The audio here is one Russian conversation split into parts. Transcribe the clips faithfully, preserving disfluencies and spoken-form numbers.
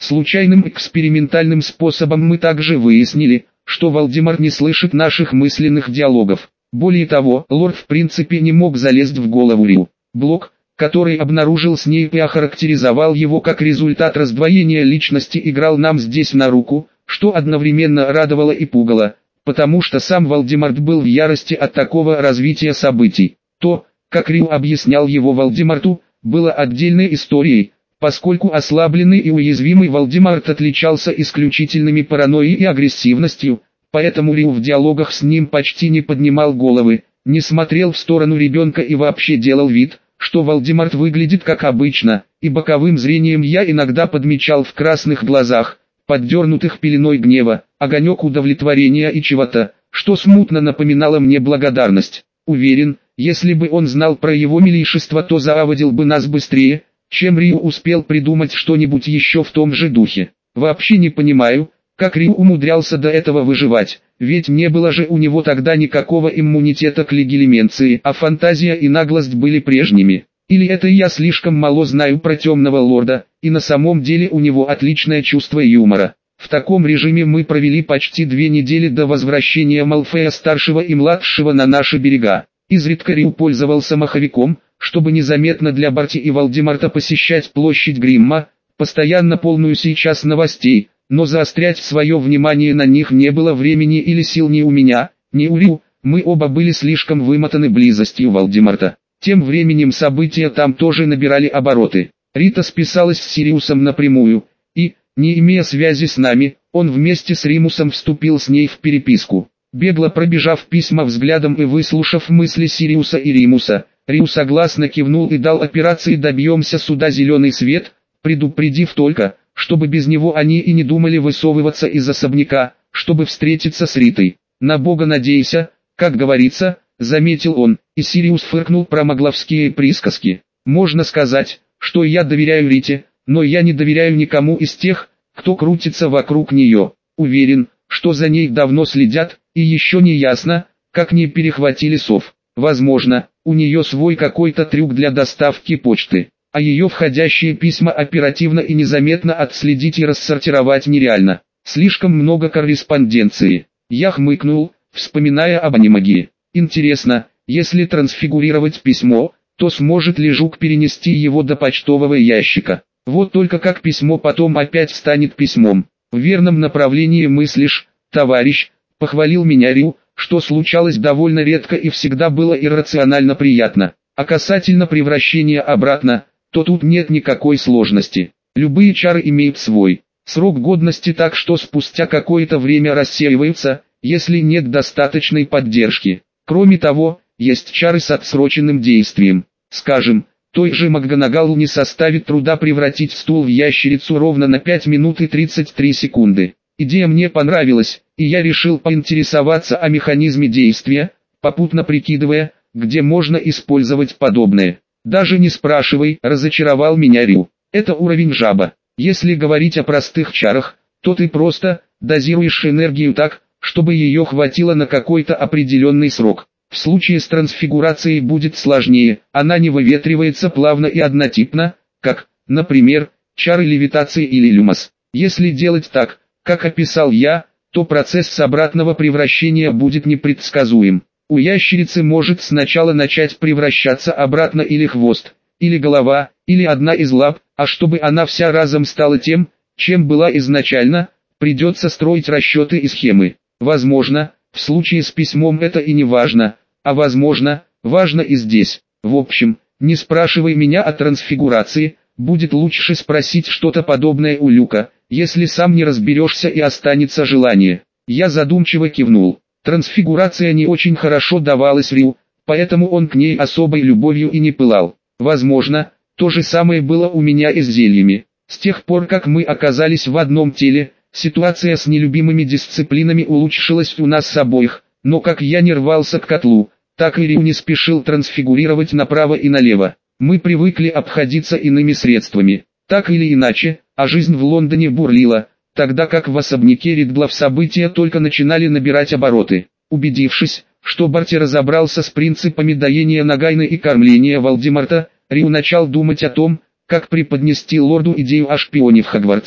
Случайным экспериментальным способом мы также выяснили, что Вальдемар не слышит наших мысленных диалогов. Более того, лорд в принципе не мог залезть в голову Рю. Блок, который обнаружил Снейп и охарактеризовал его как результат раздвоения личности, играл нам здесь на руку, что одновременно радовало и пугало, потому что сам Вальдемарт был в ярости от такого развития событий. То, как Рю объяснял его Вальдемарту, было отдельной историей, поскольку ослабленный и уязвимый Вальдемарт отличался исключительными паранойей и агрессивностью, поэтому Рю в диалогах с ним почти не поднимал головы, не смотрел в сторону ребенка и вообще делал вид, что Вальдемарт выглядит как обычно, и боковым зрением я иногда подмечал в красных глазах, поддернутых пеленой гнева, огонек удовлетворения и чего-то, что смутно напоминало мне благодарность. Уверен, если бы он знал про его милейшество, то зааводил бы нас быстрее, чем Рю успел придумать что-нибудь еще в том же духе. Вообще не понимаю, как Рю умудрялся до этого выживать, ведь не было же у него тогда никакого иммунитета к легилименции, а фантазия и наглость были прежними. Или это я слишком мало знаю про темного лорда, и на самом деле у него отличное чувство юмора. В таком режиме мы провели почти две недели до возвращения Малфея-старшего и младшего на наши берега. Изредка Рю пользовался маховиком, чтобы незаметно для Барти и Вальдемарта посещать площадь Гримма, постоянно полную сейчас новостей, но заострять свое внимание на них не было времени или сил ни у меня, ни у Рю, мы оба были слишком вымотаны близостью Вальдемарта. Тем временем события там тоже набирали обороты. Рита списалась с Сириусом напрямую, и, не имея связи с нами, он вместе с Римусом вступил с ней в переписку. Бегло пробежав письма взглядом и выслушав мысли Сириуса и Римуса, Рю согласно кивнул и дал операции «Добьемся суда» зеленый свет, предупредив только, чтобы без него они и не думали высовываться из особняка, чтобы встретиться с Ритой. «На Бога надейся», как говорится, заметил он, и Сириус фыркнул про магловские присказки. «Можно сказать, что я доверяю Рите, но я не доверяю никому из тех, кто крутится вокруг нее. Уверен, что за ней давно следят, и еще не ясно, как не перехватили сов. Возможно, у нее свой какой-то трюк для доставки почты, а ее входящие письма оперативно и незаметно отследить и рассортировать нереально. Слишком много корреспонденции». Я хмыкнул, вспоминая об анимагии. Интересно, если трансфигурировать письмо, то сможет ли жук перенести его до почтового ящика? Вот только как письмо потом опять станет письмом. В верном направлении мыслишь, товарищ, похвалил меня Рю, что случалось довольно редко и всегда было иррационально приятно. А касательно превращения обратно, то тут нет никакой сложности. Любые чары имеют свой срок годности, так что спустя какое-то время рассеиваются, если нет достаточной поддержки. Кроме того, есть чары с отсроченным действием. Скажем, той же МакГонагалл не составит труда превратить стул в ящерицу ровно на пять минут и тридцать три секунды. Идея мне понравилась, и я решил поинтересоваться о механизме действия, попутно прикидывая, где можно использовать подобное. «Даже не спрашивай», — разочаровал меня Рю. «Это уровень жаба. Если говорить о простых чарах, то ты просто дозируешь энергию так, чтобы ее хватило на какой-то определенный срок. В случае с трансфигурацией будет сложнее, она не выветривается плавно и однотипно, как, например, чары левитации или люмос. Если делать так, как описал я, то процесс с обратного превращения будет непредсказуем. У ящерицы может сначала начать превращаться обратно или хвост, или голова, или одна из лап, а чтобы она вся разом стала тем, чем была изначально, придется строить расчеты и схемы. Возможно, в случае с письмом это и не важно, а возможно, важно и здесь. В общем, не спрашивай меня о трансфигурации, будет лучше спросить что-то подобное у Люка, если сам не разберешься и останется желание. Я задумчиво кивнул. Трансфигурация не очень хорошо давалась Рю, поэтому он к ней особой любовью и не пылал. Возможно, то же самое было у меня и с зельями. С тех пор, как мы оказались в одном теле, ситуация с нелюбимыми дисциплинами улучшилась у нас с обоих, но как я не рвался к котлу, так и Рю не спешил трансфигурировать направо и налево. Мы привыкли обходиться иными средствами. Так или иначе, а жизнь в Лондоне бурлила, тогда как в особняке Ридлов события только начинали набирать обороты. Убедившись, что Барти разобрался с принципами доения Нагайны и кормления Вальдемарта, Рю начал думать о том, как преподнести лорду идею о шпионе в Хогвартсе.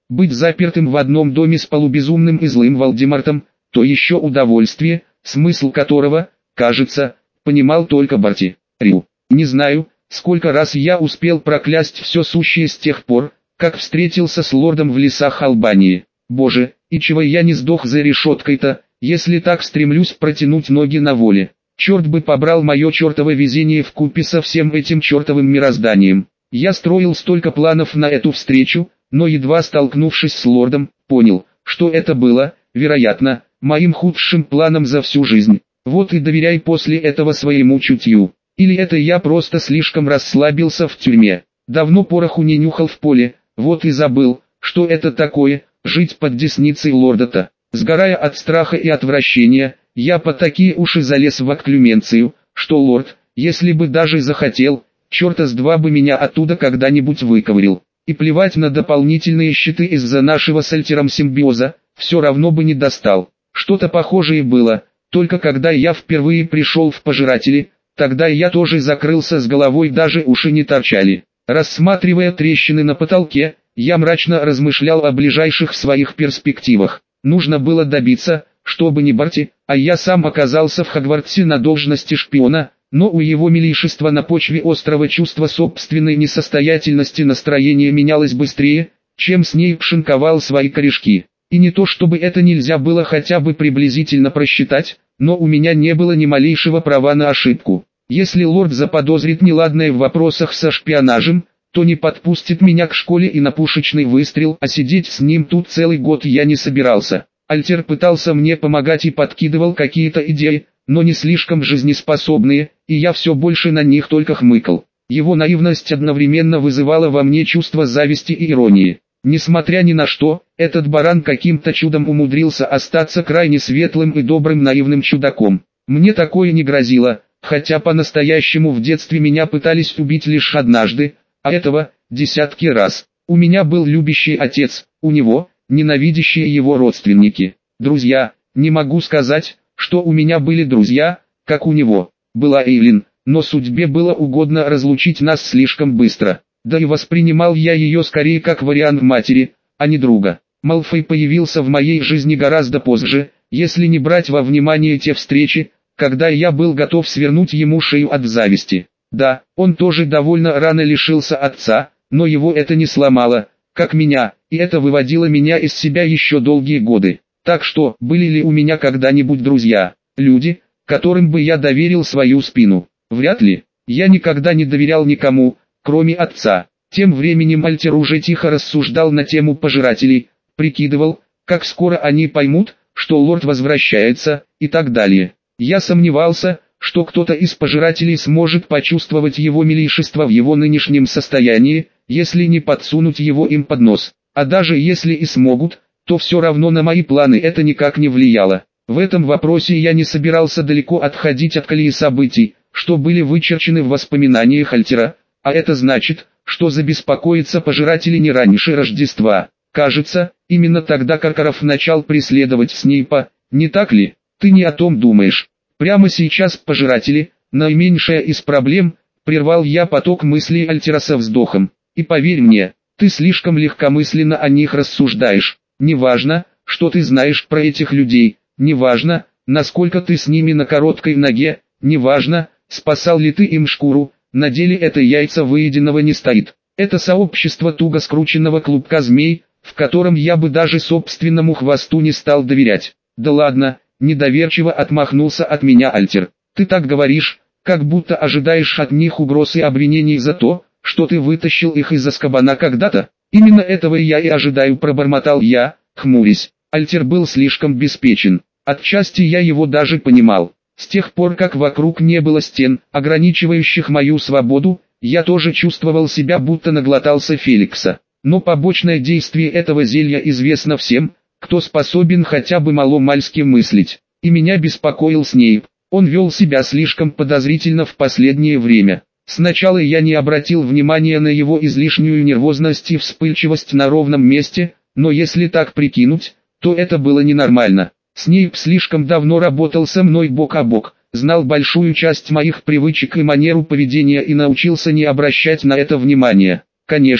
Быть запертым в одном доме с полубезумным и злым Волдемортом – то еще удовольствие, смысл которого, кажется, понимал только Барти. Рю. Не знаю, сколько раз я успел проклясть все сущее с тех пор, как встретился с лордом в лесах Албании. Боже, и чего я не сдох за решеткой-то, если так стремлюсь протянуть ноги на воле. Черт бы побрал мое чертово везение вкупе со всем этим чертовым мирозданием. Я строил столько планов на эту встречу, но едва столкнувшись с лордом, понял, что это было, вероятно, моим худшим планом за всю жизнь. Вот и доверяй после этого своему чутью. Или это я просто слишком расслабился в тюрьме. Давно пороху не нюхал в поле, вот и забыл, что это такое, жить под десницей лорда-то. Сгорая от страха и отвращения, я по такие уши залез в окклюменцию, что лорд, если бы даже захотел, черта с два бы меня оттуда когда-нибудь выковырил. И плевать на дополнительные щиты из-за нашего с Альтером симбиоза, все равно бы не достал. Что-то похожее было, только когда я впервые пришел в Пожиратели, тогда я тоже закрылся с головой, даже уши не торчали. Рассматривая трещины на потолке, я мрачно размышлял о ближайших своих перспективах. Нужно было добиться, чтобы не Барти, а я сам оказался в Хогвартсе на должности шпиона, но у его милейшества на почве острого чувства собственной несостоятельности настроение менялось быстрее, чем Снейп шинковал свои корешки. И не то чтобы это нельзя было хотя бы приблизительно просчитать, но у меня не было ни малейшего права на ошибку. Если лорд заподозрит неладное в вопросах со шпионажем, то не подпустит меня к школе и на пушечный выстрел, а сидеть с ним тут целый год я не собирался. Альтер пытался мне помогать и подкидывал какие-то идеи, но не слишком жизнеспособные, и я все больше на них только хмыкал. Его наивность одновременно вызывала во мне чувство зависти и иронии. Несмотря ни на что, этот баран каким-то чудом умудрился остаться крайне светлым и добрым наивным чудаком. Мне такое не грозило, хотя по-настоящему в детстве меня пытались убить лишь однажды, а этого десятки раз. У меня был любящий отец, у него ненавидящие его родственники. Друзья, не могу сказать, что у меня были друзья, как у него. Была Эйлин, но судьбе было угодно разлучить нас слишком быстро. Да и воспринимал я ее скорее как вариант матери, а не друга. Малфой появился в моей жизни гораздо позже, если не брать во внимание те встречи, когда я был готов свернуть ему шею от зависти. Да, он тоже довольно рано лишился отца, но его это не сломало, как меня, и это выводило меня из себя еще долгие годы. Так что, были ли у меня когда-нибудь друзья, люди, которым бы я доверил свою спину? Вряд ли. Я никогда не доверял никому, кроме отца. Тем временем Альтер уже тихо рассуждал на тему Пожирателей, прикидывал, как скоро они поймут, что лорд возвращается, и так далее. Я сомневался, что кто-то из Пожирателей сможет почувствовать его милейшество в его нынешнем состоянии, если не подсунуть его им под нос. А даже если и смогут, то все равно на мои планы это никак не влияло. В этом вопросе я не собирался далеко отходить от колеи событий, что были вычерчены в воспоминаниях Альтера, а это значит, что забеспокоятся Пожиратели не раньше Рождества. Кажется, именно тогда Каркаров начал преследовать Снейпа, не так ли? Ты не о том думаешь. Прямо сейчас Пожиратели, наименьшая из проблем, прервал я поток мыслей Альтера со вздохом. И поверь мне, ты слишком легкомысленно о них рассуждаешь. Неважно, что ты знаешь про этих людей, неважно, насколько ты с ними на короткой ноге, неважно, спасал ли ты им шкуру, на деле это яйца выеденного не стоит. Это сообщество туго скрученного клубка змей, в котором я бы даже собственному хвосту не стал доверять. Да ладно, недоверчиво отмахнулся от меня Альтер. Ты так говоришь, как будто ожидаешь от них угроз и обвинений за то, что ты вытащил их из Азкабана когда-то. Именно этого я и ожидаю, пробормотал я, хмурясь. Альтер был слишком беспечен. Отчасти я его даже понимал. С тех пор, как вокруг не было стен, ограничивающих мою свободу, я тоже чувствовал себя, будто наглотался Феликса. Но побочное действие этого зелья известно всем, кто способен хотя бы маломальски мыслить. И меня беспокоил Снейп. Он вел себя слишком подозрительно в последнее время. Сначала я не обратил внимания на его излишнюю нервозность и вспыльчивость на ровном месте, но если так прикинуть, то это было ненормально. Снейп слишком давно работал со мной бок о бок, знал большую часть моих привычек и манеру поведения и научился не обращать на это внимания. Конечно,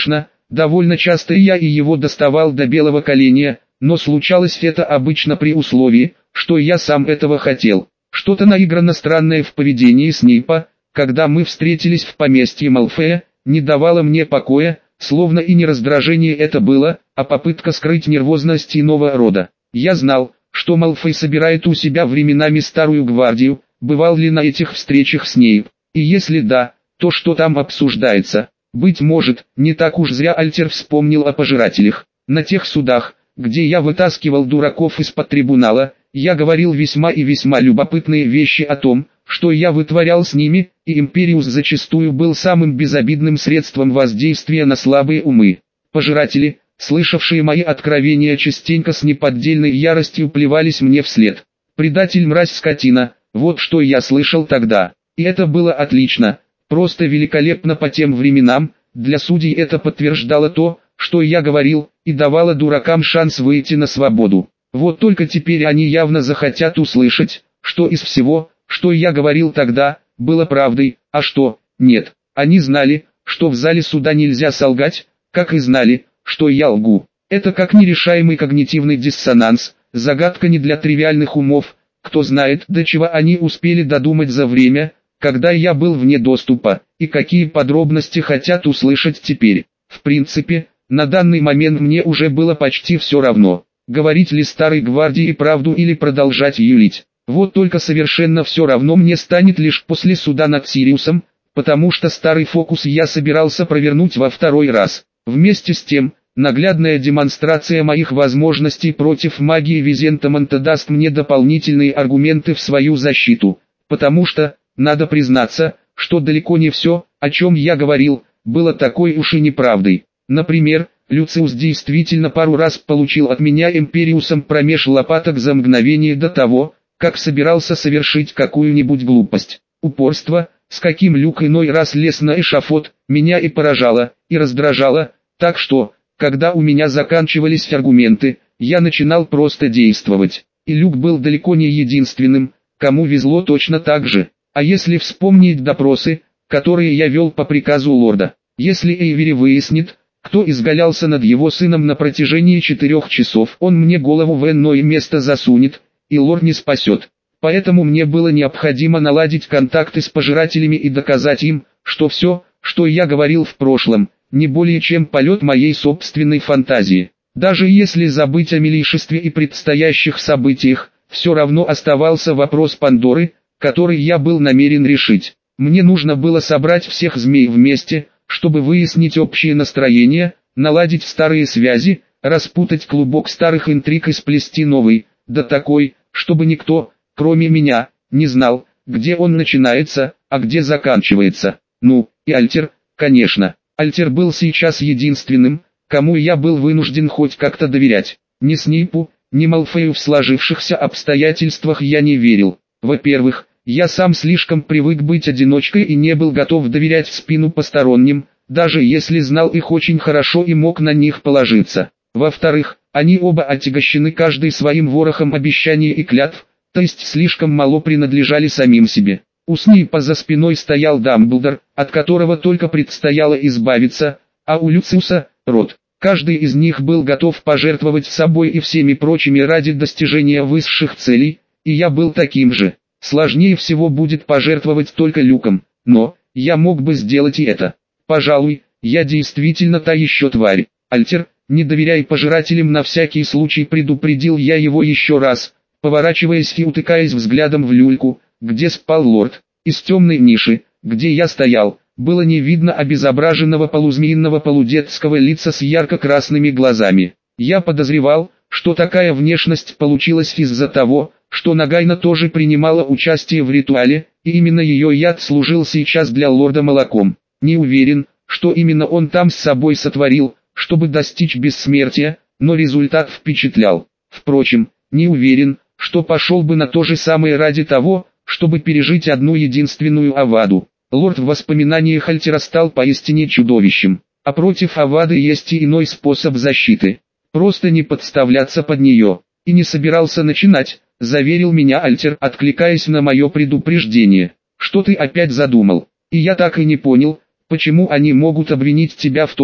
Довольно часто я и его доставал до белого коленя, но случалось это обычно при условии, что я сам этого хотел. Что-то наигранно странное в поведении Снейпа, когда мы встретились в поместье Малфоя, не давало мне покоя, словно и не раздражение это было, а попытка скрыть нервозность иного рода. Я знал, что Малфой собирает у себя временами старую гвардию, бывал ли на этих встречах Снейп, и если да, то что там обсуждается. Быть может, не так уж зря Альтер вспомнил о пожирателях. На тех судах, где я вытаскивал дураков из-под трибунала, я говорил весьма и весьма любопытные вещи о том, что я вытворял с ними, и Империус зачастую был самым безобидным средством воздействия на слабые умы. Пожиратели, слышавшие мои откровения, частенько с неподдельной яростью плевались мне вслед. «Предатель, мразь, скотина», вот что я слышал тогда. И это было отлично, просто великолепно по тем временам. Для судей это подтверждало то, что я говорил, и давало дуракам шанс выйти на свободу. Вот только теперь они явно захотят услышать, что из всего, что я говорил тогда, было правдой, а что, нет. Они знали, что в зале суда нельзя солгать, как и знали, что я лгу. Это как нерешаемый когнитивный диссонанс, загадка не для тривиальных умов. Кто знает, до чего они успели додумать за время, когда я был вне доступа, и какие подробности хотят услышать теперь. В принципе, на данный момент мне уже было почти все равно, говорить ли старой гвардии правду или продолжать юлить. Вот только совершенно все равно мне станет лишь после суда над Сириусом, потому что старый фокус я собирался провернуть во второй раз. Вместе с тем, наглядная демонстрация моих возможностей против магии Визентомонта даст мне дополнительные аргументы в свою защиту, потому что, надо признаться, что далеко не все, о чем я говорил, было такой уж и неправдой. Например, Люциус действительно пару раз получил от меня Империусом промеж лопаток за мгновение до того, как собирался совершить какую-нибудь глупость. Упорство, с каким Люк иной раз лез на эшафот, меня и поражало, и раздражало, так что, когда у меня заканчивались аргументы, я начинал просто действовать. И Люк был далеко не единственным, кому везло точно так же. А если вспомнить допросы, которые я вел по приказу лорда, если Эйвери выяснит, кто изгалялся над его сыном на протяжении четырех часов, он мне голову в иное место засунет, и лорд не спасет. Поэтому мне было необходимо наладить контакты с пожирателями и доказать им, что все, что я говорил в прошлом, не более чем полет моей собственной фантазии. Даже если забыть о милейшестве и предстоящих событиях, все равно оставался вопрос Пандоры, который я был намерен решить. Мне нужно было собрать всех змей вместе, чтобы выяснить общее настроение, наладить старые связи, распутать клубок старых интриг и сплести новый, да такой, чтобы никто, кроме меня, не знал, где он начинается, а где заканчивается. Ну, и Альтер, конечно. Альтер был сейчас единственным, кому я был вынужден хоть как-то доверять. Ни Снейпу, ни Малфою в сложившихся обстоятельствах я не верил. Во-первых, я сам слишком привык быть одиночкой и не был готов доверять в спину посторонним, даже если знал их очень хорошо и мог на них положиться. Во-вторых, они оба отягощены каждый своим ворохом обещаний и клятв, то есть слишком мало принадлежали самим себе. У Снейпа за спиной стоял Дамблдор, от которого только предстояло избавиться, а у Люциуса – Рот. Каждый из них был готов пожертвовать собой и всеми прочими ради достижения высших целей, и я был таким же. Сложнее всего будет пожертвовать только Люком, но я мог бы сделать и это. Пожалуй, я действительно та еще тварь. Альтер, не доверяй пожирателям, на всякий случай предупредил я его еще раз, поворачиваясь и утыкаясь взглядом в люльку, где спал лорд. Из темной ниши, где я стоял, было не видно обезображенного полузмеиного полудетского лица с ярко-красными глазами. Я подозревал, что такая внешность получилась из-за того, что Нагайна тоже принимала участие в ритуале, и именно ее яд служил сейчас для лорда молоком. Не уверен, что именно он там с собой сотворил, чтобы достичь бессмертия, но результат впечатлял. Впрочем, не уверен, что пошел бы на то же самое ради того, чтобы пережить одну единственную Аваду. Лорд в воспоминаниях Альтера стал поистине чудовищем, а против Авады есть и иной способ защиты. Просто не подставляться под нее. И не собирался начинать, заверил меня Альтер, откликаясь на мое предупреждение. Что ты опять задумал? И я так и не понял, почему они могут обвинить тебя в том,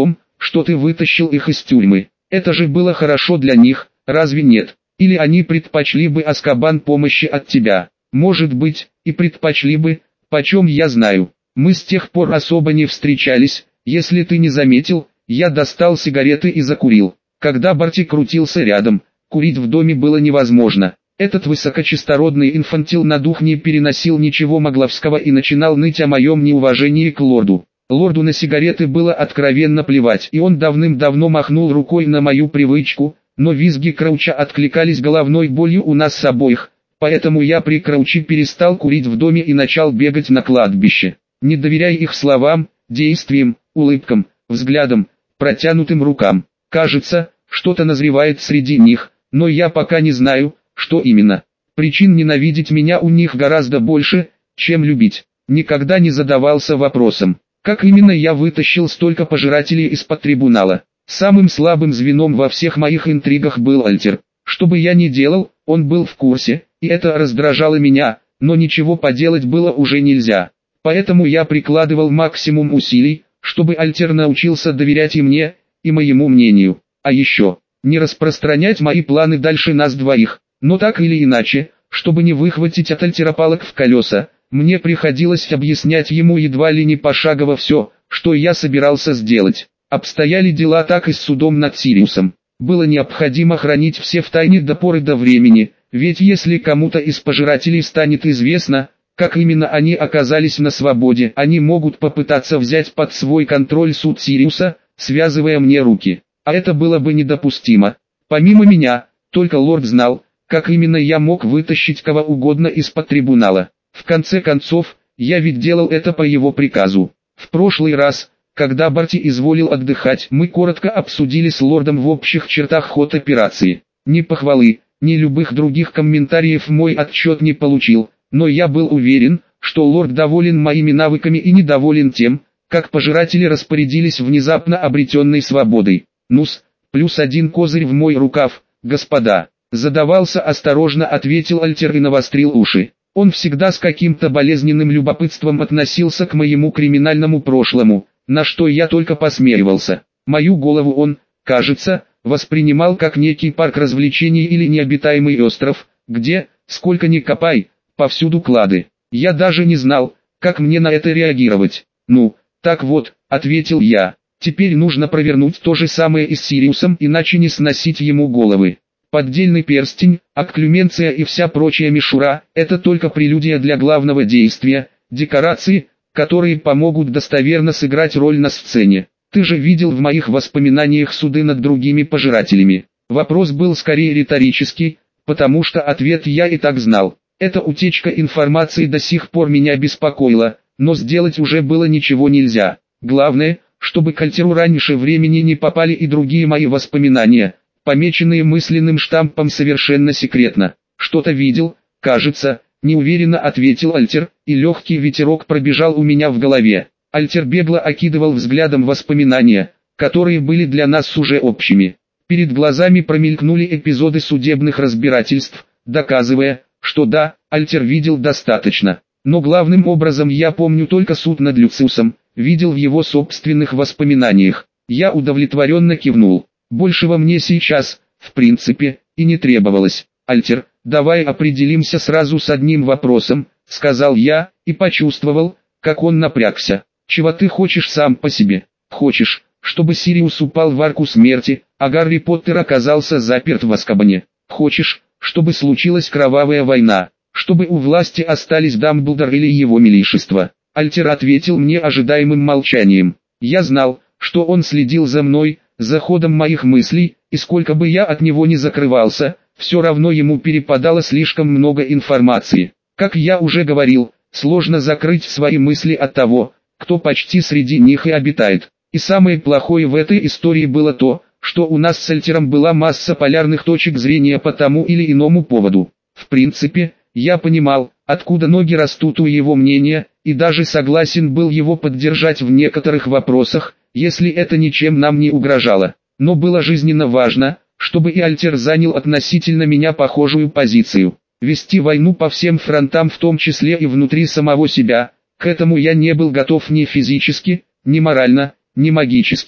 что ты вытащил их из тюрьмы. Это же было хорошо для них, разве нет? Или они предпочли бы Азкабан помощи от тебя? Может быть, и предпочли бы, почем я знаю. Мы с тех пор особо не встречались, если ты не заметил, я достал сигареты и закурил. Когда Барти крутился рядом, курить в доме было невозможно. Этот высокочистородный инфантил на дух не переносил ничего могловского и начинал ныть о моем неуважении к лорду. Лорду на сигареты было откровенно плевать, и он давным-давно махнул рукой на мою привычку, но визги Крауча откликались головной болью у нас с обоих, поэтому я при Крауче перестал курить в доме и начал бегать на кладбище. Не доверяй их словам, действиям, улыбкам, взглядам, протянутым рукам. Кажется, что-то назревает среди них, но я пока не знаю, что именно. Причин ненавидеть меня у них гораздо больше, чем любить. Никогда не задавался вопросом, как именно я вытащил столько пожирателей из-под трибунала. Самым слабым звеном во всех моих интригах был Альтер. Что бы я ни делал, он был в курсе, и это раздражало меня, но ничего поделать было уже нельзя. Поэтому я прикладывал максимум усилий, чтобы Альтер научился доверять и мне, и моему мнению. А еще, не распространять мои планы дальше нас двоих. Но так или иначе, чтобы не выхватить от Альтера палок в колеса, мне приходилось объяснять ему едва ли не пошагово все, что я собирался сделать. Обстояли дела так и с судом над Сириусом. Было необходимо хранить все в тайне до поры до времени, ведь если кому-то из пожирателей станет известно, как именно они оказались на свободе, они могут попытаться взять под свой контроль суд Сириуса, связывая мне руки. А это было бы недопустимо. Помимо меня, только лорд знал, как именно я мог вытащить кого угодно из-под трибунала. В конце концов, я ведь делал это по его приказу. В прошлый раз, когда Барти изволил отдыхать, мы коротко обсудили с лордом в общих чертах ход операции. Ни похвалы, ни любых других комментариев мой отчет не получил, но я был уверен, что лорд доволен моими навыками и недоволен тем, как пожиратели распорядились внезапно обретенной свободой. Ну-с, плюс один козырь в мой рукав, господа. Задавался осторожно, ответил Альтер и навострил уши. Он всегда с каким-то болезненным любопытством относился к моему криминальному прошлому, на что я только посмеивался. Мою голову он, кажется, воспринимал как некий парк развлечений или необитаемый остров, где, сколько ни копай, повсюду клады. Я даже не знал, как мне на это реагировать. Ну, так вот, ответил я, теперь нужно провернуть то же самое и с Сириусом, иначе не сносить ему головы. Поддельный перстень, акклюменция и вся прочая мишура – это только прелюдия для главного действия, декорации, которые помогут достоверно сыграть роль на сцене. Ты же видел в моих воспоминаниях суды над другими пожирателями. Вопрос был скорее риторический, потому что ответ я и так знал. Эта утечка информации до сих пор меня беспокоила, но сделать уже было ничего нельзя. Главное, чтобы к Альтеру раньше времени не попали и другие мои воспоминания, помеченные мысленным штампом совершенно секретно. Что-то видел, кажется, неуверенно ответил Альтер, и легкий ветерок пробежал у меня в голове. Альтер бегло окидывал взглядом воспоминания, которые были для нас уже общими. Перед глазами промелькнули эпизоды судебных разбирательств, доказывая, что да, Альтер видел достаточно. Но главным образом я помню только суд над Люциусом, видел в его собственных воспоминаниях. Я удовлетворенно кивнул. Большего мне сейчас, в принципе, и не требовалось. Альтер, давай определимся сразу с одним вопросом, сказал я, и почувствовал, как он напрягся. Чего ты хочешь сам по себе? Хочешь, чтобы Сириус упал в арку смерти, а Гарри Поттер оказался заперт в Азкабане? Хочешь, чтобы случилась кровавая война, чтобы у власти остались Дамблдор или его милейшество? Альтер ответил мне ожидаемым молчанием. Я знал, что он следил за мной, за ходом моих мыслей, и сколько бы я от него ни закрывался, все равно ему перепадало слишком много информации. Как я уже говорил, сложно закрыть свои мысли от того, кто почти среди них и обитает. И самое плохое в этой истории было то, что у нас с Альтером была масса полярных точек зрения по тому или иному поводу. В принципе, я понимал, откуда ноги растут у его мнения, и даже согласен был его поддержать в некоторых вопросах, если это ничем нам не угрожало. Но было жизненно важно, чтобы и Альтер занял относительно меня похожую позицию. Вести войну по всем фронтам, в том числе и внутри самого себя, к этому я не был готов ни физически, ни морально, ни магически.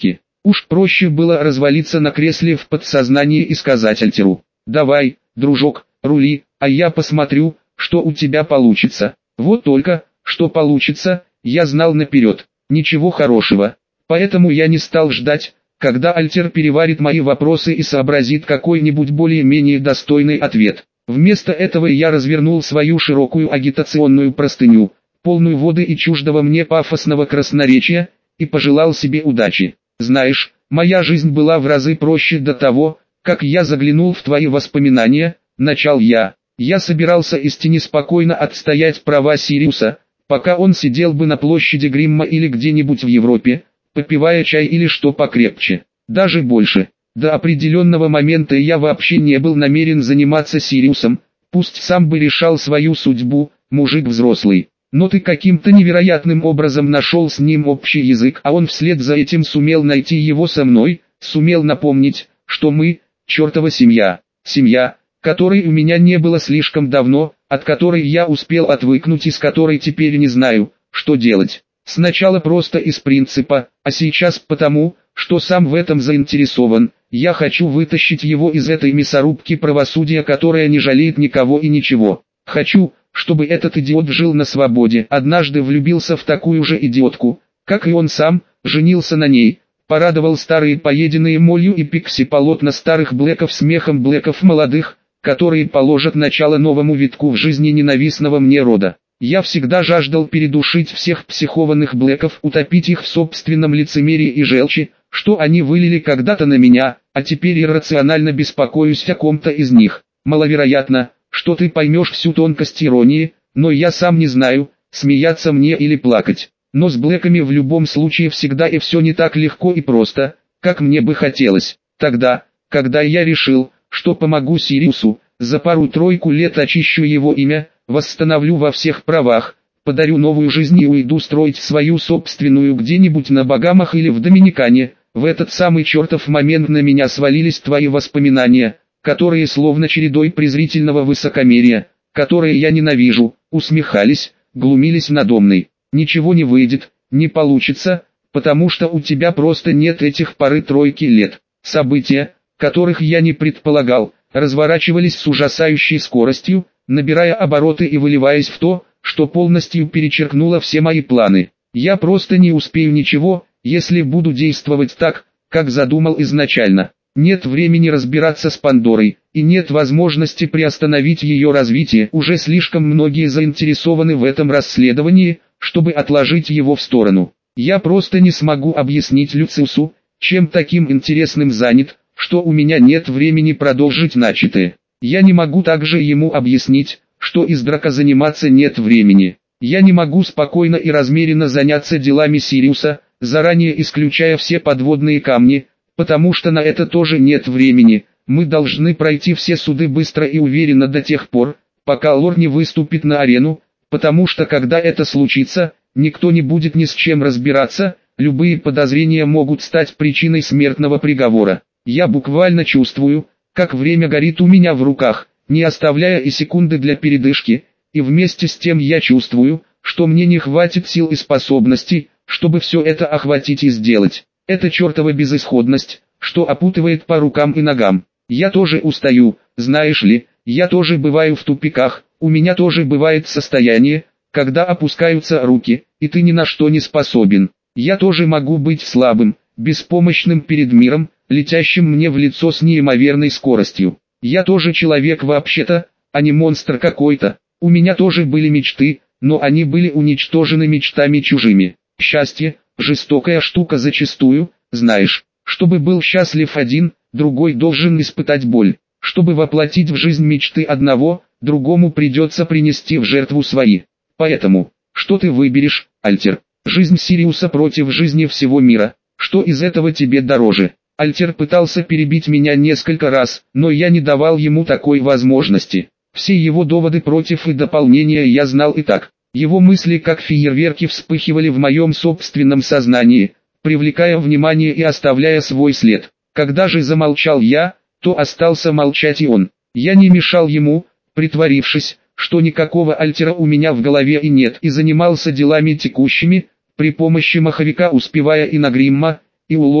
Уж проще было развалиться на кресле в подсознании и сказать Альтеру: «Давай, дружок, рули, а я посмотрю, что у тебя получится». Вот только, что получится, я знал наперед. Ничего хорошего. Поэтому я не стал ждать, когда Альтер переварит мои вопросы и сообразит какой-нибудь более-менее достойный ответ. Вместо этого я развернул свою широкую агитационную простыню, полную воды и чуждого мне пафосного красноречия, и пожелал себе удачи. «Знаешь, моя жизнь была в разы проще до того, как я заглянул в твои воспоминания», — начал я. «Я собирался истине спокойно отстоять права Сириуса, пока он сидел бы на площади Гримма или где-нибудь в Европе, попивая чай или что покрепче. Даже больше. До определенного момента я вообще не был намерен заниматься Сириусом, пусть сам бы решал свою судьбу, мужик взрослый. Но ты каким-то невероятным образом нашел с ним общий язык, а он вслед за этим сумел найти его со мной, сумел напомнить, что мы, чертова семья, семья, которой у меня не было слишком давно, от которой я успел отвыкнуть и с которой теперь не знаю, что делать. Сначала просто из принципа, а сейчас потому, что сам в этом заинтересован. Я хочу вытащить его из этой мясорубки правосудия, которая не жалеет никого и ничего. Хочу, чтобы этот идиот жил на свободе. Однажды влюбился в такую же идиотку, как и он сам, женился на ней, порадовал старые поеденные молью и пикси полотна старых блэков смехом блэков молодых, которые положат начало новому витку в жизни ненавистного мне рода. Я всегда жаждал передушить всех психованных блэков, утопить их в собственном лицемерии и желчи, что они вылили когда-то на меня, а теперь иррационально беспокоюсь о ком-то из них. Маловероятно, что ты поймешь всю тонкость иронии, но я сам не знаю, смеяться мне или плакать. Но с блэками в любом случае всегда и все не так легко и просто, как мне бы хотелось. Тогда, когда я решил, что помогу Сириусу, за пару-тройку лет очищу его имя, восстановлю во всех правах, подарю новую жизнь и уйду строить свою собственную где-нибудь на Багамах или в Доминикане. В этот самый чертов момент на меня свалились твои воспоминания, которые словно чередой презрительного высокомерия, которые я ненавижу, усмехались, глумились надо мной. Ничего не выйдет, не получится, потому что у тебя просто нет этих пары-тройки лет. События, которых я не предполагал, разворачивались с ужасающей скоростью, набирая обороты и выливаясь в то, что полностью перечеркнуло все мои планы. Я просто не успею ничего, если буду действовать так, как задумал изначально. Нет времени разбираться с Пандорой, и нет возможности приостановить ее развитие. Уже слишком многие заинтересованы в этом расследовании, чтобы отложить его в сторону. Я просто не смогу объяснить Люциусу, чем таким интересным занят, что у меня нет времени продолжить начатое. Я не могу также ему объяснить, что из драка заниматься нет времени. Я не могу спокойно и размеренно заняться делами Сириуса, заранее исключая все подводные камни, потому что на это тоже нет времени. Мы должны пройти все суды быстро и уверенно до тех пор, пока Лор не выступит на арену, потому что когда это случится, никто не будет ни с чем разбираться, любые подозрения могут стать причиной смертного приговора. Я буквально чувствую, как время горит у меня в руках, не оставляя и секунды для передышки, и вместе с тем я чувствую, что мне не хватит сил и способностей, чтобы все это охватить и сделать. Это чертова безысходность, что опутывает по рукам и ногам. Я тоже устаю, знаешь ли, я тоже бываю в тупиках, у меня тоже бывает состояние, когда опускаются руки, и ты ни на что не способен. Я тоже могу быть слабым, беспомощным перед миром, летящим мне в лицо с неимоверной скоростью. Я тоже человек вообще-то, а не монстр какой-то. У меня тоже были мечты, но они были уничтожены мечтами чужими. Счастье – жестокая штука зачастую, знаешь. Чтобы был счастлив один, другой должен испытать боль. Чтобы воплотить в жизнь мечты одного, другому придется принести в жертву свои. Поэтому, что ты выберешь, Альтер? Жизнь Сириуса против жизни всего мира. Что из этого тебе дороже? Альтер пытался перебить меня несколько раз, но я не давал ему такой возможности. Все его доводы против и дополнения я знал и так. Его мысли как фейерверки вспыхивали в моем собственном сознании, привлекая внимание и оставляя свой след. Когда же замолчал я, то остался молчать и он. Я не мешал ему, притворившись, что никакого Альтера у меня в голове и нет, и занимался делами текущими, при помощи маховика успевая и на Гримма, и у Лорда,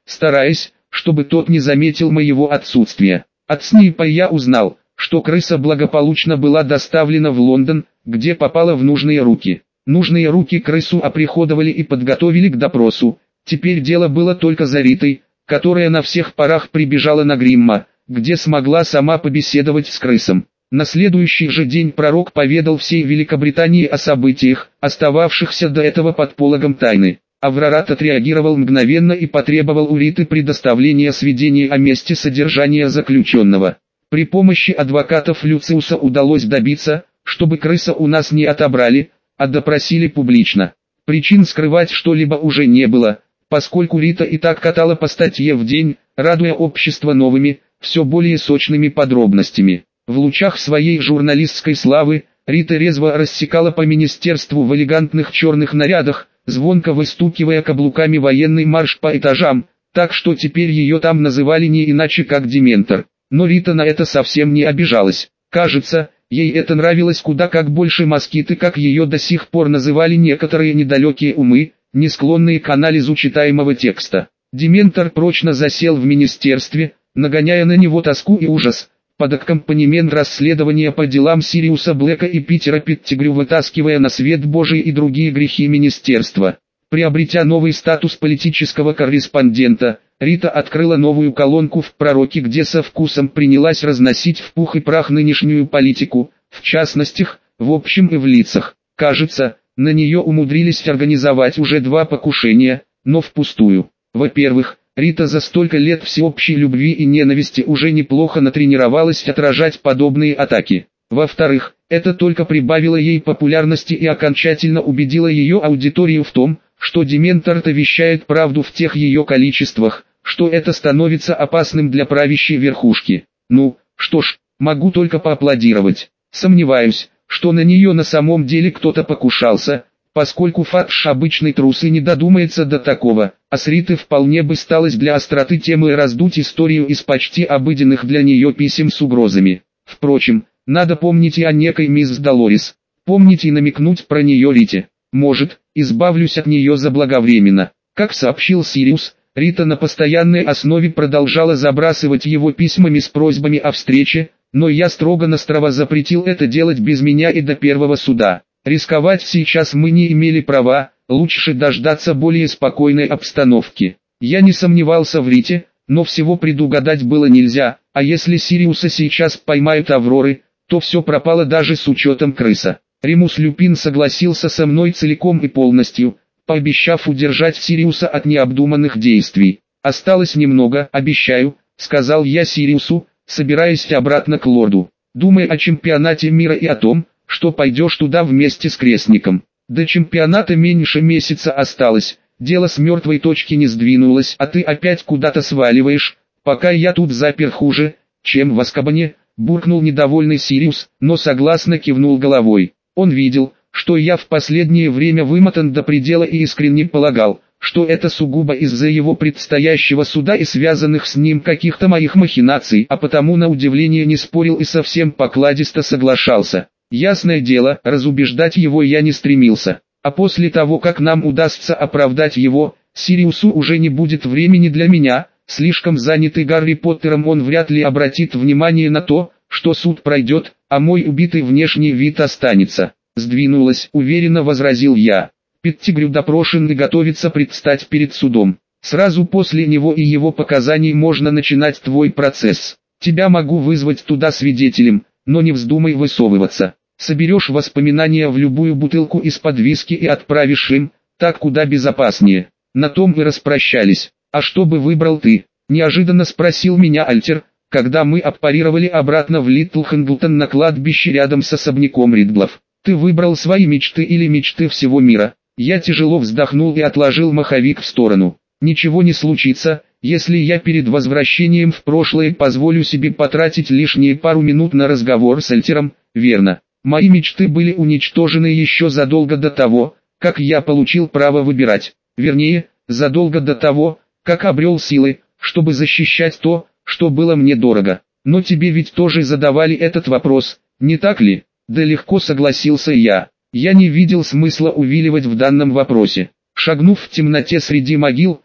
стараясь, чтобы тот не заметил моего отсутствия. От Снейпа я узнал, что крыса благополучно была доставлена в Лондон, где попала в нужные руки. Нужные руки крысу оприходовали и подготовили к допросу. Теперь дело было только за Ритой, которая на всех парах прибежала на Гримма, где смогла сама побеседовать с крысом. На следующий же день пророк поведал всей Великобритании о событиях, остававшихся до этого под пологом тайны. Аврорат отреагировал мгновенно и потребовал у Риты предоставления сведений о месте содержания заключенного. При помощи адвокатов Люциуса удалось добиться, чтобы крыса у нас не отобрали, а допросили публично. Причин скрывать что-либо уже не было, поскольку Рита и так катала по статье в день, радуя общество новыми, все более сочными подробностями. В лучах своей журналистской славы, Рита резво рассекала по министерству в элегантных черных нарядах, звонко выстукивая каблуками военный марш по этажам, так что теперь ее там называли не иначе как Дементор. Но Рита на это совсем не обижалась. Кажется, ей это нравилось куда как больше москиты, как ее до сих пор называли некоторые недалекие умы, не склонные к анализу читаемого текста. Дементор прочно засел в министерстве, нагоняя на него тоску и ужас, под аккомпанемент расследования по делам Сириуса Блэка и Питера Петтигрю, вытаскивая на свет Божий и другие грехи министерства. Приобретя новый статус политического корреспондента, Рита открыла новую колонку в «Пророке», где со вкусом принялась разносить в пух и прах нынешнюю политику, в частностях, в общем и в лицах. Кажется, на нее умудрились организовать уже два покушения, но впустую. Во-первых, Рита за столько лет всеобщей любви и ненависти уже неплохо натренировалась отражать подобные атаки. Во-вторых, это только прибавило ей популярности и окончательно убедило ее аудиторию в том, что Дементор-то вещает правду в тех ее количествах, что это становится опасным для правящей верхушки. Ну, что ж, могу только поаплодировать. Сомневаюсь, что на нее на самом деле кто-то покушался, поскольку Фатш обычный трус и не додумается до такого, а с Риты вполне бы сталось для остроты темы раздуть историю из почти обыденных для нее писем с угрозами. Впрочем, надо помнить и о некой мисс Долорес, помнить и намекнуть про нее Рите. Может, избавлюсь от нее заблаговременно. Как сообщил Сириус, Рита на постоянной основе продолжала забрасывать его письмами с просьбами о встрече, но я строго-настрого запретил это делать без меня и до первого суда. Рисковать сейчас мы не имели права, лучше дождаться более спокойной обстановки. Я не сомневался в Рите, но всего предугадать было нельзя, а если Сириуса сейчас поймают Авроры, то все пропало даже с учетом крыса. Ремус Люпин согласился со мной целиком и полностью, пообещав удержать Сириуса от необдуманных действий. «Осталось немного, обещаю», — сказал я Сириусу, собираясь обратно к лорду. «Думай о чемпионате мира и о том, что пойдешь туда вместе с крестником. До чемпионата меньше месяца осталось, дело с мертвой точки не сдвинулось, а ты опять куда-то сваливаешь, пока я тут запер хуже, чем в Азкабане», — буркнул недовольный Сириус, но согласно кивнул головой. Он видел, что я в последнее время вымотан до предела и искренне полагал, что это сугубо из-за его предстоящего суда и связанных с ним каких-то моих махинаций, а потому на удивление не спорил и совсем покладисто соглашался. Ясное дело, разубеждать его я не стремился, а после того, как нам удастся оправдать его, Сириусу уже не будет времени для меня, слишком занятый Гарри Поттером он вряд ли обратит внимание на то, что суд пройдет, а мой убитый внешний вид останется. «Сдвинулась», — уверенно возразил я. «Петтигрю допрошен и готовится предстать перед судом. Сразу после него и его показаний можно начинать твой процесс. Тебя могу вызвать туда свидетелем, но не вздумай высовываться. Соберешь воспоминания в любую бутылку из-под виски и отправишь им, так куда безопаснее». На том и распрощались. «А что бы выбрал ты?» — неожиданно спросил меня Альтер, когда мы аппарировали обратно в Литл Хэнглтон на кладбище рядом с особняком Ридлов. «Ты выбрал свои мечты или мечты всего мира?» Я тяжело вздохнул и отложил маховик в сторону. «Ничего не случится, если я перед возвращением в прошлое позволю себе потратить лишние пару минут на разговор с Альтером, верно? Мои мечты были уничтожены еще задолго до того, как я получил право выбирать. Вернее, задолго до того, как обрел силы, чтобы защищать то, что было мне дорого. Но тебе ведь тоже задавали этот вопрос, не так ли?» «Да легко», согласился я. Я не видел смысла увиливать в данном вопросе. Шагнув в темноте среди могил,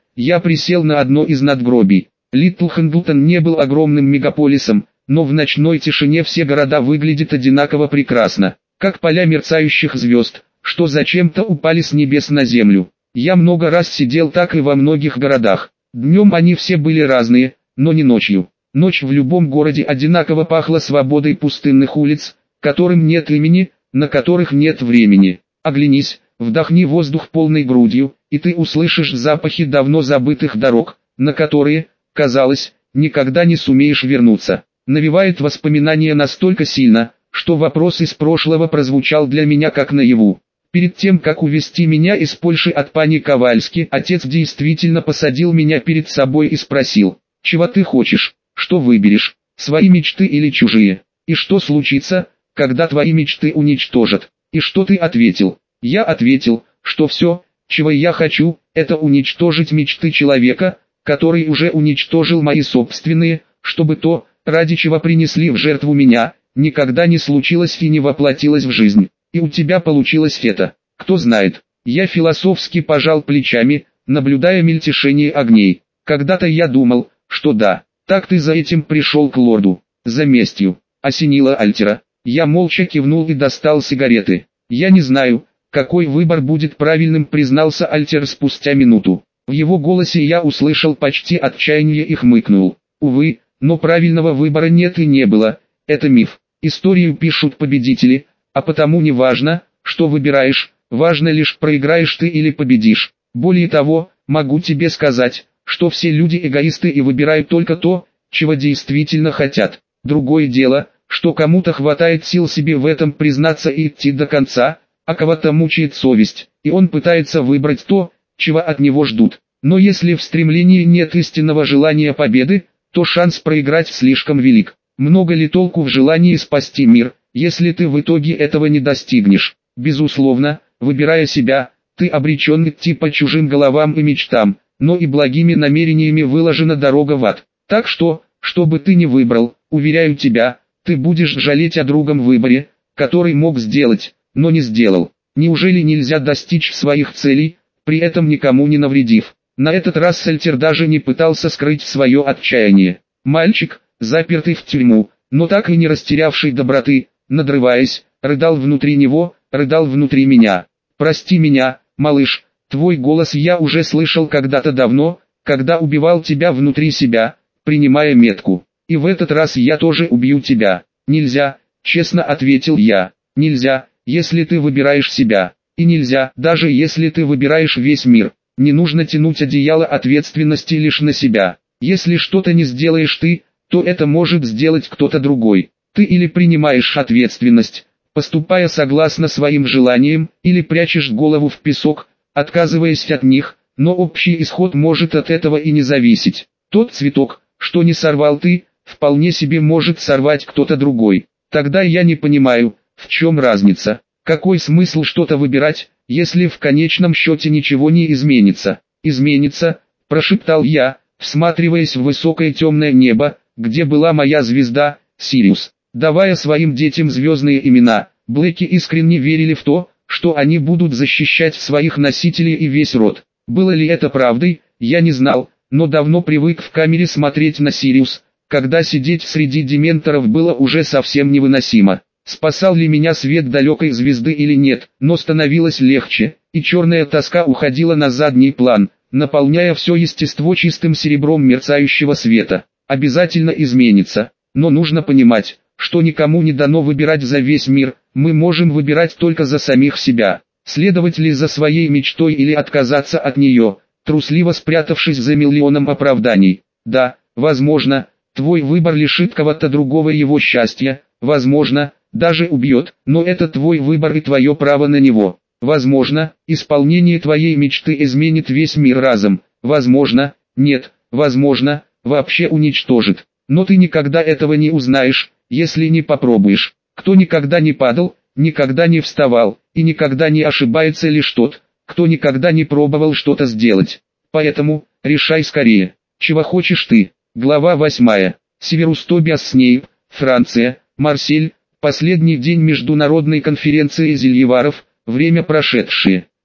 я присел на одно из надгробий. Литл Хэндлтон не был огромным мегаполисом, но в ночной тишине все города выглядят одинаково прекрасно, как поля мерцающих звезд, что зачем-то упали с небес на землю. Я много раз сидел так и во многих городах. Днем они все были разные, но не ночью. Ночь в любом городе одинаково пахла свободой пустынных улиц, которым нет имени, на которых нет времени. Оглянись, вдохни воздух полной грудью, и ты услышишь запахи давно забытых дорог, на которые, казалось, никогда не сумеешь вернуться. Навевает воспоминания настолько сильно, что вопрос из прошлого прозвучал для меня как наяву. Перед тем, как увезти меня из Польши от пани Ковальски, отец действительно посадил меня перед собой и спросил: «Чего ты хочешь? Что выберешь? Свои мечты или чужие? И что случится, когда твои мечты уничтожат?» И что ты ответил? Я ответил, что все, чего я хочу, это уничтожить мечты человека, который уже уничтожил мои собственные, чтобы то, ради чего принесли в жертву меня, никогда не случилось и не воплотилось в жизнь. И у тебя получилось это. Кто знает. Я философски пожал плечами, наблюдая мельтешение огней. Когда-то я думал, что да, так ты за этим пришел к лорду, за местью. Осенило Альтера. Я молча кивнул и достал сигареты. Я не знаю, какой выбор будет правильным, признался Альтер спустя минуту. В его голосе я услышал почти отчаяние и хмыкнул. Увы, но правильного выбора нет и не было. Это миф. Историю пишут победители, а потому не важно, что выбираешь, важно лишь, проиграешь ты или победишь. Более того, могу тебе сказать, что все люди эгоисты и выбирают только то, чего действительно хотят. Другое дело, что кому-то хватает сил себе в этом признаться и идти до конца, а кого-то мучает совесть, и он пытается выбрать то, чего от него ждут. Но если в стремлении нет истинного желания победы, то шанс проиграть слишком велик. Много ли толку в желании спасти мир, если ты в итоге этого не достигнешь? Безусловно, выбирая себя, ты обречен идти по чужим головам и мечтам, но и благими намерениями выложена дорога в ад. Так что, что бы ты ни выбрал, уверяю тебя, ты будешь жалеть о другом выборе, который мог сделать, но не сделал. Неужели нельзя достичь своих целей, при этом никому не навредив? На этот раз Альтер даже не пытался скрыть свое отчаяние. Мальчик, запертый в тюрьму, но так и не растерявший доброты, надрываясь, рыдал внутри него, рыдал внутри меня. «Прости меня, малыш, твой голос я уже слышал когда-то давно, когда убивал тебя внутри себя, принимая метку. И в этот раз я тоже убью тебя. Нельзя», — честно ответил я. «Нельзя, если ты выбираешь себя. И нельзя, даже если ты выбираешь весь мир. Не нужно тянуть одеяло ответственности лишь на себя. Если что-то не сделаешь ты, то это может сделать кто-то другой. Ты или принимаешь ответственность, поступая согласно своим желаниям, или прячешь голову в песок, отказываясь от них, но общий исход может от этого и не зависеть. Тот цветок, что не сорвал ты, вполне себе может сорвать кто-то другой. Тогда я не понимаю, в чем разница. Какой смысл что-то выбирать, если в конечном счете ничего не изменится? «Изменится», – прошептал я, всматриваясь в высокое темное небо, где была моя звезда, Сириус. Давая своим детям звездные имена, Блэки искренне верили в то, что они будут защищать своих носителей и весь род. Было ли это правдой, я не знал, но давно привык в камере смотреть на Сириус, когда сидеть среди дементоров было уже совсем невыносимо. Спасал ли меня свет далекой звезды или нет, но становилось легче, и черная тоска уходила на задний план, наполняя все естество чистым серебром мерцающего света. Обязательно изменится, но нужно понимать, что никому не дано выбирать за весь мир, мы можем выбирать только за самих себя. Следовать ли за своей мечтой или отказаться от нее, трусливо спрятавшись за миллионом оправданий? Да, возможно, твой выбор лишит кого-то другого его счастья, возможно, даже убьет, но это твой выбор и твое право на него. Возможно, исполнение твоей мечты изменит весь мир разом, возможно, нет, возможно, вообще уничтожит. Но ты никогда этого не узнаешь, если не попробуешь. Кто никогда не падал, никогда не вставал, и никогда не ошибается лишь тот, кто никогда не пробовал что-то сделать. Поэтому, решай скорее, чего хочешь ты. Глава восьмая. Северус Тобиас Снейп, Франция, Марсель, последний день международной конференции зельеваров, время прошедшее.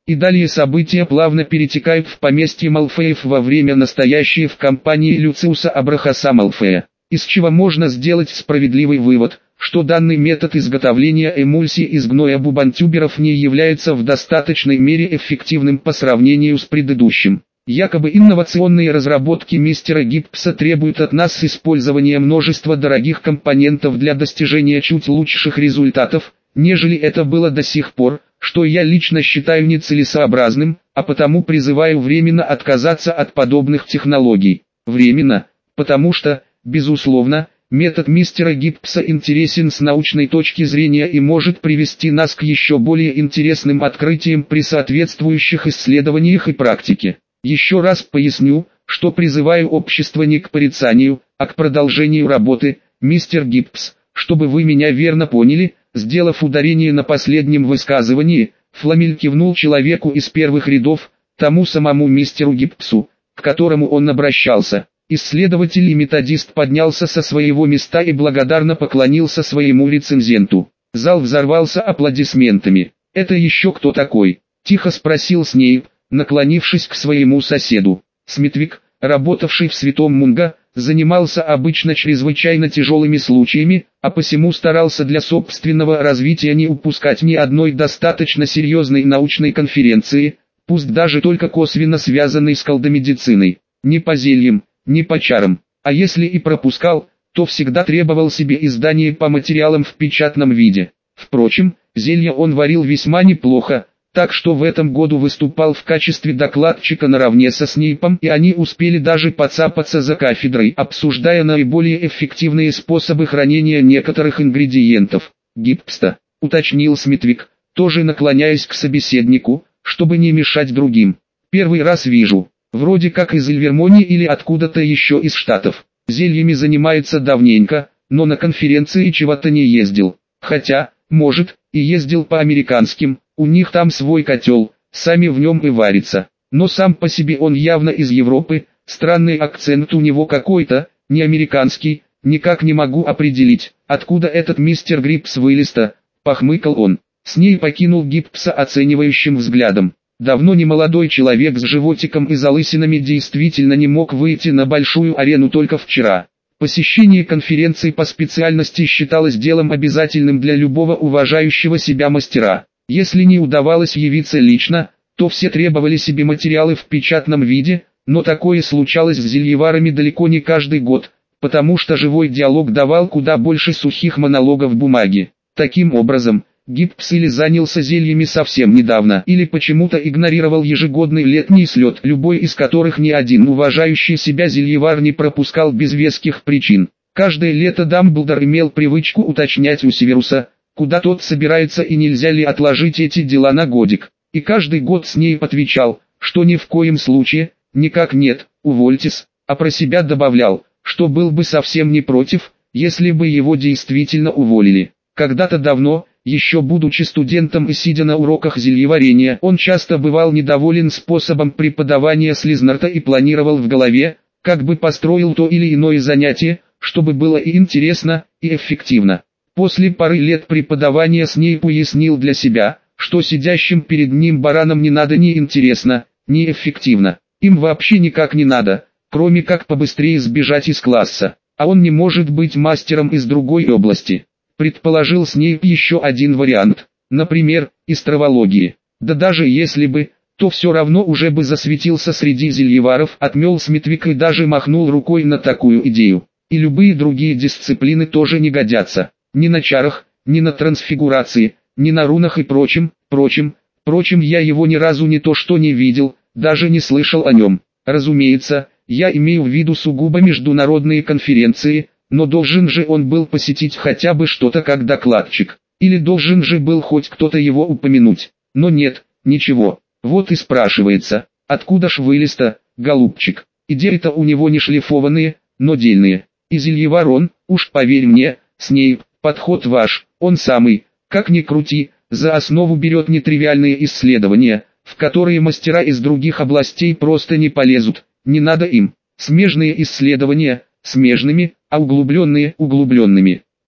И далее события плавно перетекают в поместье Малфеев во время настоящей в компании Люциуса Абрахаса Малфея. Из чего можно сделать справедливый вывод, что данный метод изготовления эмульсии из гноя бубантюберов не является в достаточной мере эффективным по сравнению с предыдущим. Якобы инновационные разработки мистера Гиббса требуют от нас использования множества дорогих компонентов для достижения чуть лучших результатов, нежели это было до сих пор, что я лично считаю нецелесообразным, а потому призываю временно отказаться от подобных технологий. Временно, потому что, безусловно, метод мистера Гиббса интересен с научной точки зрения и может привести нас к еще более интересным открытиям при соответствующих исследованиях и практике. Еще раз поясню, что призываю общество не к порицанию, а к продолжению работы, мистер Гиббс, чтобы вы меня верно поняли. Сделав ударение на последнем высказывании, Фламель кивнул человеку из первых рядов, тому самому мистеру Гиббсу, к которому он обращался. Исследователь и методист поднялся со своего места и благодарно поклонился своему рецензенту. Зал взорвался аплодисментами. «Это еще кто такой?» – тихо спросил Снейп, наклонившись к своему соседу. Смитвик, работавший в Святом Мунго, занимался обычно чрезвычайно тяжелыми случаями, а посему старался для собственного развития не упускать ни одной достаточно серьезной научной конференции, пусть даже только косвенно связанной с колдомедициной. Ни по зельям, ни по чарам, а если и пропускал, то всегда требовал себе издания по материалам в печатном виде. Впрочем, зелья он варил весьма неплохо, так что в этом году выступал в качестве докладчика наравне со Снейпом, и они успели даже поцапаться за кафедрой, обсуждая наиболее эффективные способы хранения некоторых ингредиентов. «Гиббста», — уточнил Смитвик, тоже наклоняясь к собеседнику, чтобы не мешать другим. «Первый раз вижу, вроде как из Эльвермонии или откуда-то еще из Штатов. Зельями занимается давненько, но на конференции чего-то не ездил. Хотя, может, и ездил по американским. У них там свой котел, сами в нем и варится. Но сам по себе он явно из Европы, странный акцент у него какой-то, не американский, никак не могу определить, откуда этот мистер Гиббс вылез-то», — похмыкал он. С ней покинул Гиббса оценивающим взглядом. Давно не молодой человек с животиком и залысинами действительно не мог выйти на большую арену только вчера. Посещение конференции по специальности считалось делом обязательным для любого уважающего себя мастера. Если не удавалось явиться лично, то все требовали себе материалы в печатном виде, но такое случалось с зельеварами далеко не каждый год, потому что живой диалог давал куда больше сухих монологов бумаги. Таким образом, Гиббс или занялся зельями совсем недавно, или почему-то игнорировал ежегодный летний слет, любой из которых ни один уважающий себя зельевар не пропускал без веских причин. Каждое лето Дамблдор имел привычку уточнять у Северуса, куда тот собирается и нельзя ли отложить эти дела на годик. И каждый год Снейп отвечал, что ни в коем случае, никак нет, увольтесь, а про себя добавлял, что был бы совсем не против, если бы его действительно уволили. Когда-то давно, еще будучи студентом и сидя на уроках зельеварения, он часто бывал недоволен способом преподавания Слизнарта и планировал в голове, как бы построил то или иное занятие, чтобы было и интересно, и эффективно. После пары лет преподавания Снейп уяснил для себя, что сидящим перед ним баранам не надо ни интересно, ни эффективно. Им вообще никак не надо, кроме как побыстрее сбежать из класса. А он не может быть мастером из другой области. Предположил Снейп еще один вариант, например, из травологии. Да даже если бы, то все равно уже бы засветился среди зельеваров, отмел Смитвик и даже махнул рукой на такую идею. И любые другие дисциплины тоже не годятся. Ни на чарах, ни на трансфигурации, ни на рунах и прочем, прочем, прочем я его ни разу не то что не видел, даже не слышал о нем. Разумеется, я имею в виду сугубо международные конференции, но должен же он был посетить хотя бы что-то как докладчик, или должен же был хоть кто-то его упомянуть. Но нет, ничего. Вот и спрашивается, откуда ж вылез-то, голубчик? Идеи-то у него не шлифованные, но дельные. И зельевар он, уж поверь мне, Снейп, подход ваш, он самый, как ни крути, за основу берет нетривиальные исследования, в которые мастера из других областей просто не полезут, не надо им. Смежные исследования, смежными, а углубленные углубленными.